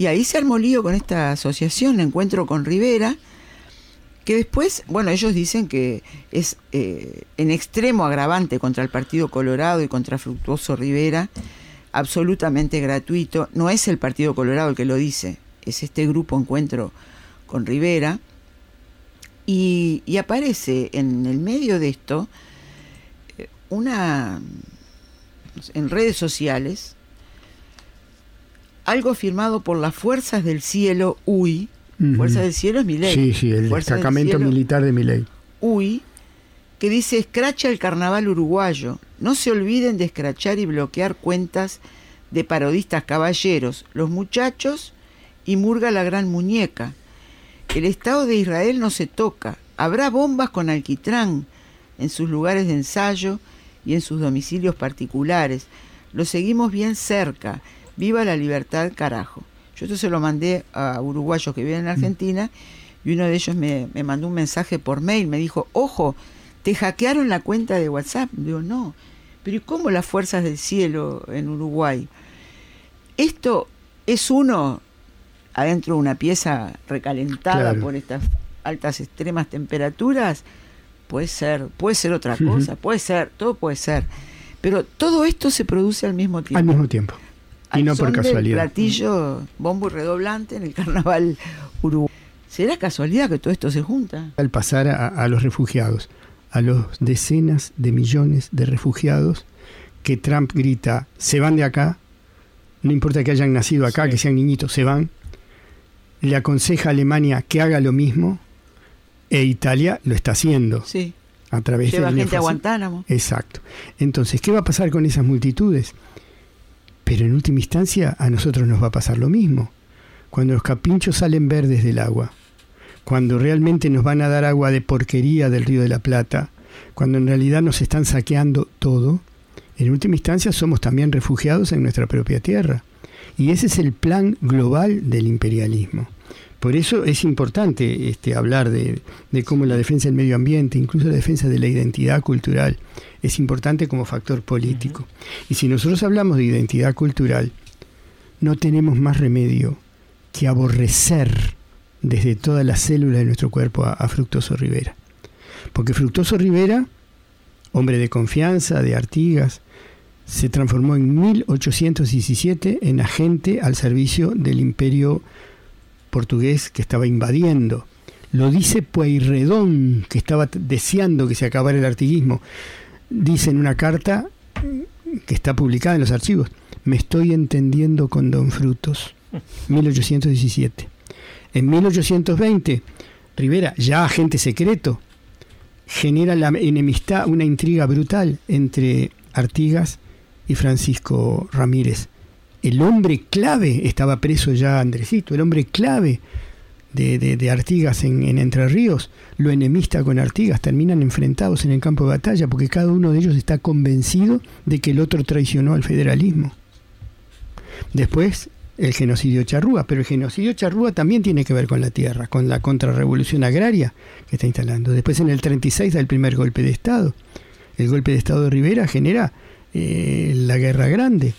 y ahí se armó lío con esta asociación, Encuentro con Rivera, que después, bueno, ellos dicen que es eh, en extremo agravante contra el Partido Colorado y contra Fructuoso Rivera, absolutamente gratuito. No es el Partido Colorado el que lo dice, es este grupo Encuentro con Rivera, y, y aparece en el medio de esto una, en redes sociales, algo firmado por las Fuerzas del Cielo, U I. Uh-huh. Fuerzas del Cielo es Milei. Sí, sí, el Fuerzas destacamento militar de Milei. U I, que dice: escracha el carnaval uruguayo. No se olviden de escrachar y bloquear cuentas de parodistas caballeros, los muchachos y Murga la gran muñeca. El Estado de Israel no se toca. Habrá bombas con alquitrán en sus lugares de ensayo y en sus domicilios particulares. Lo seguimos bien cerca. Viva la libertad, carajo. Yo esto se lo mandé a uruguayos que viven en Argentina, y uno de ellos me, me mandó un mensaje por mail, me dijo: ojo, ¿te hackearon la cuenta de WhatsApp? Digo, no. Pero ¿y cómo las Fuerzas del Cielo en Uruguay? Esto es uno adentro de una pieza recalentada, claro, por estas altas extremas temperaturas. Puede ser, puede ser otra cosa, uh-huh. puede ser, todo puede ser. Pero todo esto se produce al mismo tiempo. Al mismo tiempo. Y no por casualidad. Platillo, bombo y redoblante en el carnaval uruguayo. ¿Será casualidad que todo esto se junta? Al pasar a, a los refugiados, a los decenas de millones de refugiados que Trump grita: se van de acá, no importa que hayan nacido acá, sí, que sean niñitos, se van. Le aconseja a Alemania que haga lo mismo, e Italia lo está haciendo. Sí. A través Lleva de gente a Guantánamo. Exacto. Entonces, ¿qué va a pasar con esas multitudes? Pero en última instancia a nosotros nos va a pasar lo mismo. Cuando los capinchos salen verdes del agua, cuando realmente nos van a dar agua de porquería del Río de la Plata, cuando en realidad nos están saqueando todo, en última instancia somos también refugiados en nuestra propia tierra. Y ese es el plan global del imperialismo. Por eso es importante este, hablar de, de cómo la defensa del medio ambiente, incluso la defensa de la identidad cultural, es importante como factor político. Uh-huh. Y si nosotros hablamos de identidad cultural, no tenemos más remedio que aborrecer desde todas las células de nuestro cuerpo a, a Fructuoso Rivera. Porque Fructuoso Rivera, hombre de confianza de Artigas, se transformó en mil ochocientos diecisiete en agente al servicio del imperio portugués que estaba invadiendo. Lo dice Pueyrredón, que estaba deseando que se acabara el artiguismo. Dice en una carta que está publicada en los archivos: me estoy entendiendo con Don Frutos. mil ochocientos diecisiete. En mil ochocientos veinte, Rivera, ya agente secreto, genera la enemistad, una intriga brutal entre Artigas y Francisco Ramírez. El hombre clave, estaba preso ya Andresito, el hombre clave de, de, de Artigas en, en Entre Ríos, lo enemista con Artigas, terminan enfrentados en el campo de batalla porque cada uno de ellos está convencido de que el otro traicionó al federalismo. Después, el genocidio charrúa, pero el genocidio charrúa también tiene que ver con la tierra, con la contrarrevolución agraria que está instalando. Después, en el treinta y seis, da el primer golpe de Estado. El golpe de Estado de Rivera genera eh, la Guerra Grande.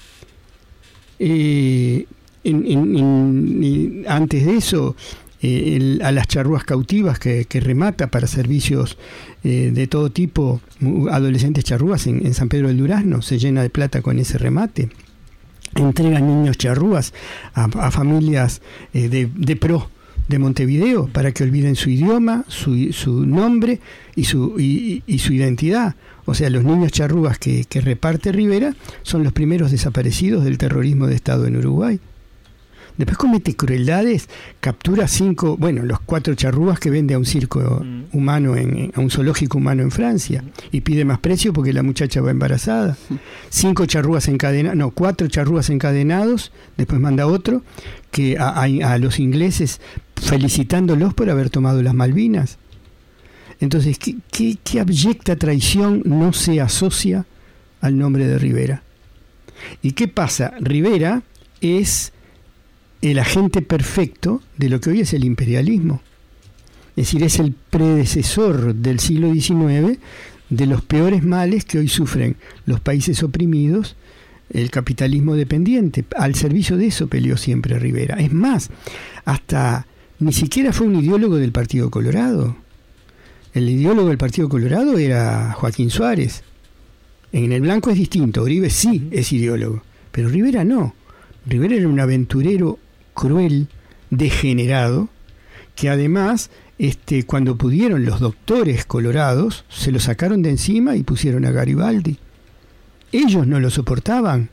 Eh, en, en, en, antes de eso, eh, el, a las charrúas cautivas que, que remata para servicios eh, de todo tipo, adolescentes charrúas en, en San Pedro del Durazno, se llena de plata con ese remate. Entrega niños charrúas a, a familias eh, de, de pro de Montevideo para que olviden su idioma, su, su nombre y su, y, y su identidad. O sea, los niños charrúas que, que reparte Rivera son los primeros desaparecidos del terrorismo de Estado en Uruguay. Después comete crueldades, captura cinco, bueno, los cuatro charrúas que vende a un circo mm. humano, en, a un zoológico humano en Francia, mm. y pide más precio porque la muchacha va embarazada. Mm. Cinco charrúas encadenados, no, cuatro charrúas encadenados, después manda otro, que a, a, a los ingleses felicitándolos por haber tomado las Malvinas. Entonces, ¿qué, qué, qué abyecta traición no se asocia al nombre de Rivera? ¿Y qué pasa? Rivera es el agente perfecto de lo que hoy es el imperialismo. Es decir, es el predecesor del siglo diecinueve de los peores males que hoy sufren los países oprimidos el capitalismo dependiente. Al servicio de eso peleó siempre Rivera. Es más, hasta ni siquiera fue un ideólogo del Partido Colorado. El ideólogo del Partido Colorado era Joaquín Suárez. En el blanco es distinto. Uribe sí es ideólogo, pero Rivera no. Rivera era un aventurero cruel, degenerado, que además, este, cuando pudieron los doctores colorados, se lo sacaron de encima y pusieron a Garibaldi. Ellos no lo soportaban.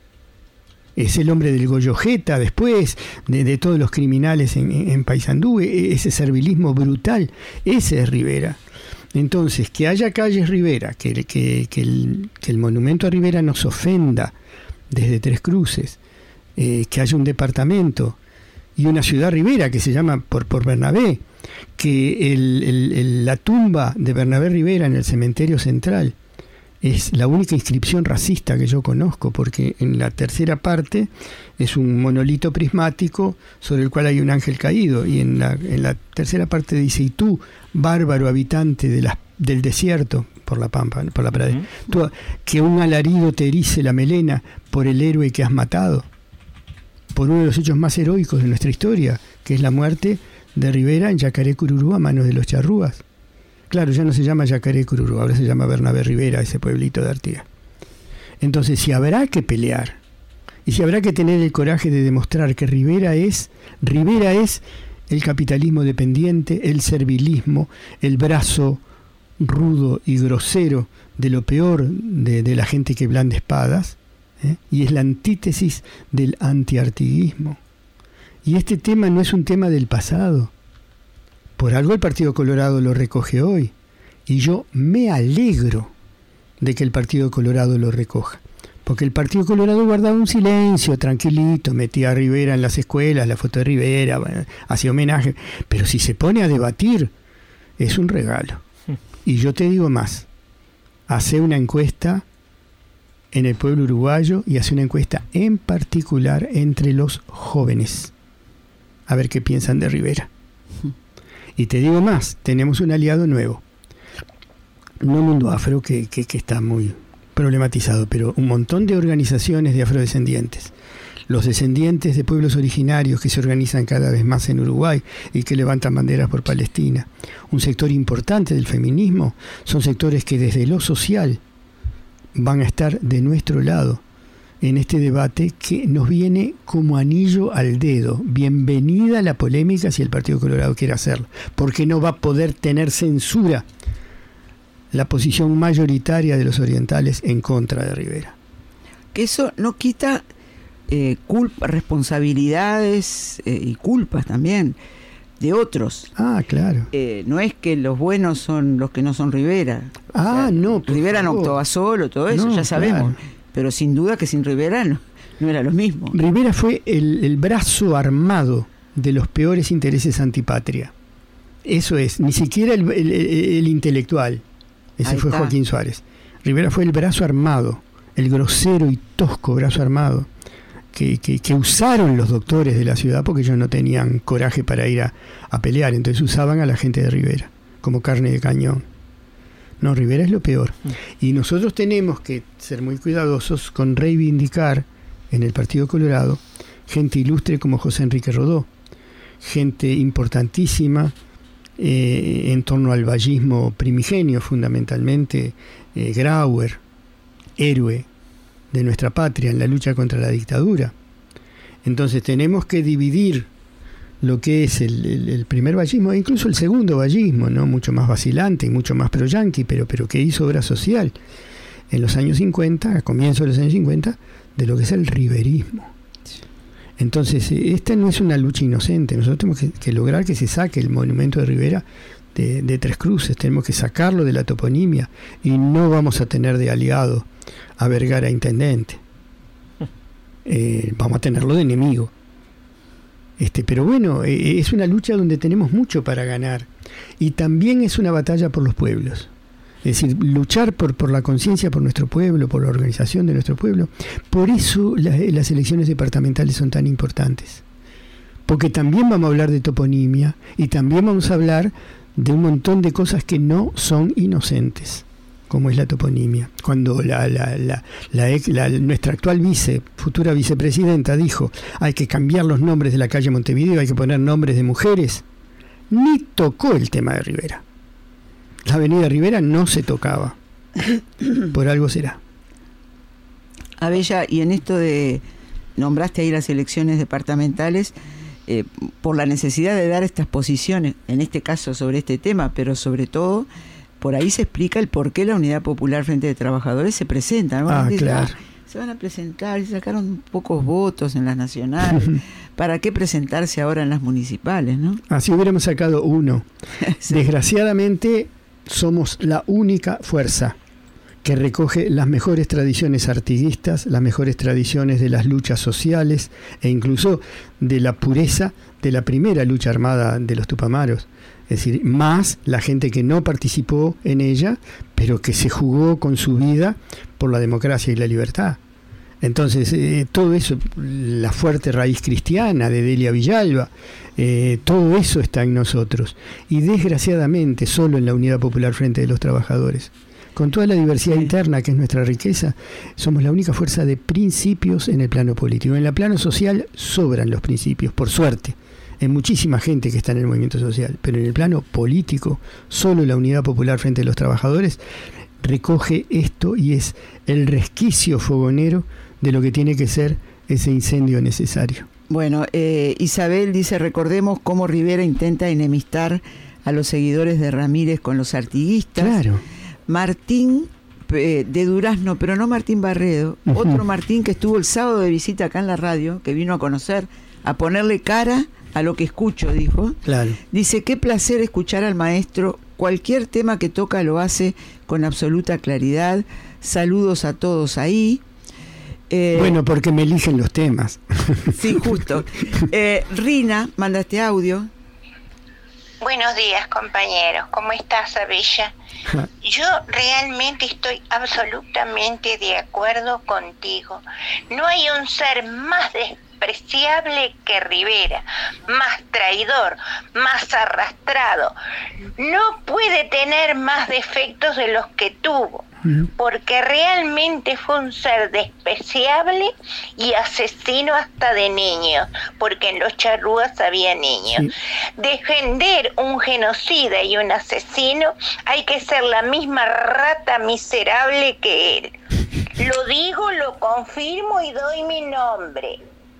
Es el hombre del Goyojeta después, de, de todos los criminales en, en Paysandú, ese servilismo brutal, ese es Rivera. Entonces, que haya calles Rivera, que, que, que, el, que el monumento a Rivera nos ofenda desde Tres Cruces, eh, que haya un departamento y una ciudad Rivera que se llama por, por Bernabé, que el, el, el, la tumba de Bernabé Rivera en el cementerio central es la única inscripción racista que yo conozco, porque en la tercera parte es un monolito prismático sobre el cual hay un ángel caído, y en la, en la tercera parte dice: y tú, bárbaro habitante de la, del desierto, por la pampa, por la pradera, uh-huh. tú, que un alarido te erice la melena por el héroe que has matado, por uno de los hechos más heroicos de nuestra historia, que es la muerte de Rivera en Yacaré Cururú a manos de los charrúas. Claro, ya no se llama Yacaré Cururú, ahora se llama Bernabé Rivera, ese pueblito de Artigas. Entonces, si habrá que pelear, y si habrá que tener el coraje de demostrar que Rivera es, Rivera es el capitalismo dependiente, el servilismo, el brazo rudo y grosero de lo peor de, de la gente que blande espadas, ¿eh? Y es la antítesis del antiartiguismo. Y este tema no es un tema del pasado. Por algo el Partido Colorado lo recoge hoy, y yo me alegro de que el Partido Colorado lo recoja, porque el Partido Colorado guardaba un silencio tranquilito, metía a Rivera en las escuelas, la foto de Rivera, bueno, hacía homenaje, pero si se pone a debatir, es un regalo. Y yo te digo más, hace una encuesta en el pueblo uruguayo y hace una encuesta en particular entre los jóvenes, a ver qué piensan de Rivera. Y te digo más, tenemos un aliado nuevo. No Mundo Afro, que, que, que está muy problematizado, pero un montón de organizaciones de afrodescendientes. Los descendientes de pueblos originarios que se organizan cada vez más en Uruguay y que levantan banderas por Palestina. Un sector importante del feminismo. Son sectores que desde lo social van a estar de nuestro lado en este debate que nos viene como anillo al dedo. Bienvenida la polémica si el Partido Colorado quiere hacerlo, porque no va a poder tener censura la posición mayoritaria de los orientales en contra de Rivera. Que eso no quita eh, culpa, responsabilidades eh, y culpas también de otros. Ah, claro. Eh, no es que los buenos son los que no son Rivera. Ah, o sea, no. Rivera no actuaba solo, todo eso, no, ya sabemos. Claro. Pero sin duda que sin Rivera no, no era lo mismo. Rivera fue el, el brazo armado de los peores intereses antipatria. Eso es, ni siquiera el, el, el intelectual. Ese Ahí fue está. Joaquín Suárez. Rivera fue el brazo armado, el grosero y tosco brazo armado que, que, que usaron los doctores de la ciudad porque ellos no tenían coraje para ir a, a pelear. Entonces usaban a la gente de Rivera como carne de cañón. No, Rivera es lo peor. Y nosotros tenemos que ser muy cuidadosos con reivindicar en el Partido Colorado gente ilustre como José Enrique Rodó, gente importantísima eh, en torno al vallismo primigenio, fundamentalmente eh, Grauer, héroe de nuestra patria en la lucha contra la dictadura. Entonces tenemos que dividir lo que es el, el, el primer vallismo, e incluso el segundo vallismo, ¿no? Mucho más vacilante y mucho más pro-yanqui, pero, pero que hizo obra social en los años cincuenta, a comienzos de los años cincuenta, de lo que es el riverismo. Entonces, esta no es una lucha inocente. Nosotros tenemos que, que lograr que se saque el monumento de Rivera de, de Tres Cruces, tenemos que sacarlo de la toponimia, y no vamos a tener de aliado a Vergara intendente. Eh, vamos a tenerlo de enemigo. Este, pero bueno, eh, es una lucha donde tenemos mucho para ganar, y también es una batalla por los pueblos. Es decir, luchar por, por la conciencia, por nuestro pueblo, por la organización de nuestro pueblo. Por eso la, las elecciones departamentales son tan importantes. Porque también vamos a hablar de toponimia y también vamos a hablar de un montón de cosas que no son inocentes, como es la toponimia. Cuando la, la, la, la, la, nuestra actual vice, futura vicepresidenta, dijo hay que cambiar los nombres de la calle Montevideo, hay que poner nombres de mujeres, ni tocó el tema de Rivera. La avenida Rivera no se tocaba. Por algo será. Abella, y en esto de, nombraste ahí las elecciones departamentales, eh, por la necesidad de dar estas posiciones, en este caso sobre este tema, pero sobre todo, por ahí se explica el por qué la Unidad Popular Frente de Trabajadores se presenta, ¿no? Ah, Dice, claro. ah, se van a presentar y sacaron pocos votos en las nacionales. ¿Para qué presentarse ahora en las municipales, no? Así hubiéramos sacado uno. Sí. Desgraciadamente, somos la única fuerza que recoge las mejores tradiciones artiguistas, las mejores tradiciones de las luchas sociales e incluso de la pureza de la primera lucha armada de los Tupamaros. Es decir, más la gente que no participó en ella, pero que se jugó con su vida por la democracia y la libertad. Entonces, eh, todo eso, la fuerte raíz cristiana de Delia Villalba, eh, todo eso está en nosotros. Y desgraciadamente, solo en la Unidad Popular Frente de los Trabajadores, con toda la diversidad Sí. interna que es nuestra riqueza, somos la única fuerza de principios en el plano político. En el plano social sobran los principios, por suerte. Hay muchísima gente que está en el movimiento social, pero en el plano político, solo la Unidad Popular Frente de los Trabajadores recoge esto y es el resquicio fogonero de lo que tiene que ser ese incendio necesario. Bueno, eh, Isabel dice, recordemos cómo Rivera intenta enemistar a los seguidores de Ramírez con los artiguistas. Claro. Martín eh, de Durazno, pero no Martín Barredo, Uh-huh. otro Martín que estuvo el sábado de visita acá en la radio, que vino a conocer, a ponerle cara a lo que escucho, dijo. Claro. Dice, qué placer escuchar al maestro, cualquier tema que toca lo hace con absoluta claridad. Saludos a todos ahí. Eh, Bueno, porque me eligen los temas. sí, justo. Eh, Rina, mandaste audio. Buenos días, compañeros. ¿Cómo estás, Abella? Yo realmente estoy absolutamente de acuerdo contigo. No hay un ser más despreciable que Rivera, más traidor, más arrastrado. No puede tener más defectos de los que tuvo, porque realmente fue un ser despreciable y asesino hasta de niños, porque en los charrúas había niños. Sí. Defender un genocida y un asesino hay que ser la misma rata miserable que él. Lo digo, lo confirmo y doy mi nombre.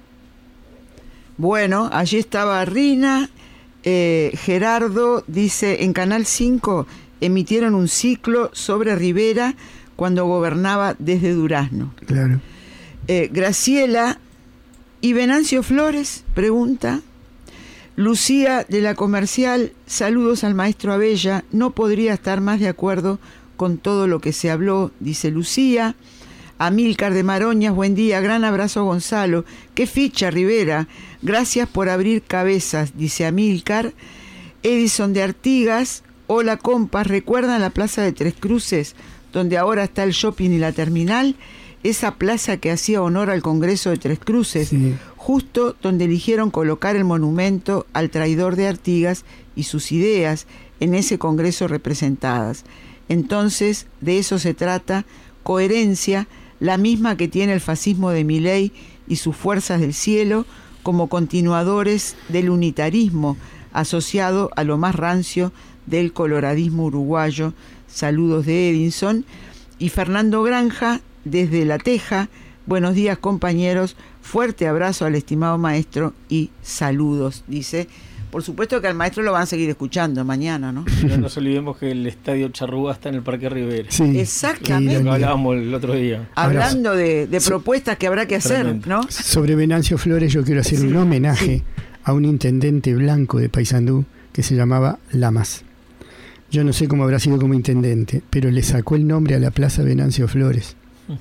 Bueno, allí estaba Rina. eh, Gerardo dice, en Canal cinco emitieron un ciclo sobre Rivera cuando gobernaba desde Durazno. Claro. Eh, Graciela y Venancio Flores pregunta. Lucía de la Comercial, saludos al maestro Abella, no podría estar más de acuerdo con todo lo que se habló, dice Lucía. Amílcar de Maroñas, buen día, gran abrazo a Gonzalo. Qué ficha, Rivera, gracias por abrir cabezas, dice Amílcar. Edison de Artigas, hola compas, ¿recuerdan la plaza de Tres Cruces, donde ahora está el shopping y la terminal? Esa plaza que hacía honor al Congreso de Tres Cruces, sí. Justo donde eligieron colocar el monumento al traidor de Artigas y sus ideas en ese Congreso representadas. Entonces, de eso se trata, coherencia, la misma que tiene el fascismo de Milei y sus fuerzas del cielo como continuadores del unitarismo asociado a lo más rancio del coloradismo uruguayo. Saludos de Edinson. Y Fernando Granja, desde La Teja, buenos días compañeros, fuerte abrazo al estimado maestro y saludos, dice. Por supuesto que al maestro lo van a seguir escuchando mañana, ¿no? No nos olvidemos que el estadio Charrúa está en el Parque Rivera. Sí, exactamente. Lo que hablábamos el otro día. Hablando de, de propuestas que habrá que hacer, ¿no? Sobre Venancio Flores yo quiero hacer sí, un homenaje sí. a un intendente blanco de Paysandú que se llamaba Lamas. Yo no sé cómo habrá sido como intendente, pero le sacó el nombre a la plaza Venancio Flores.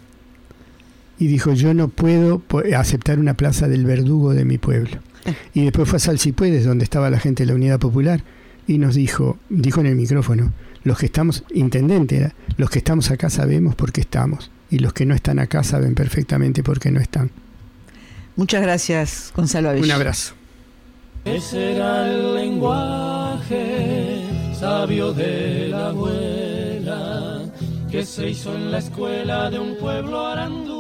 Y dijo, yo no puedo aceptar una plaza del verdugo de mi pueblo. Y después fue a Salsipuedes, donde estaba la gente de la Unidad Popular, y nos dijo, dijo en el micrófono, los que estamos, intendente era, los que estamos acá sabemos por qué estamos, y los que no están acá saben perfectamente por qué no están. Muchas gracias, Gonzalo Abella. Un abrazo. Ese era el lenguaje sabio de la abuela, que se hizo en la escuela de un pueblo arandú.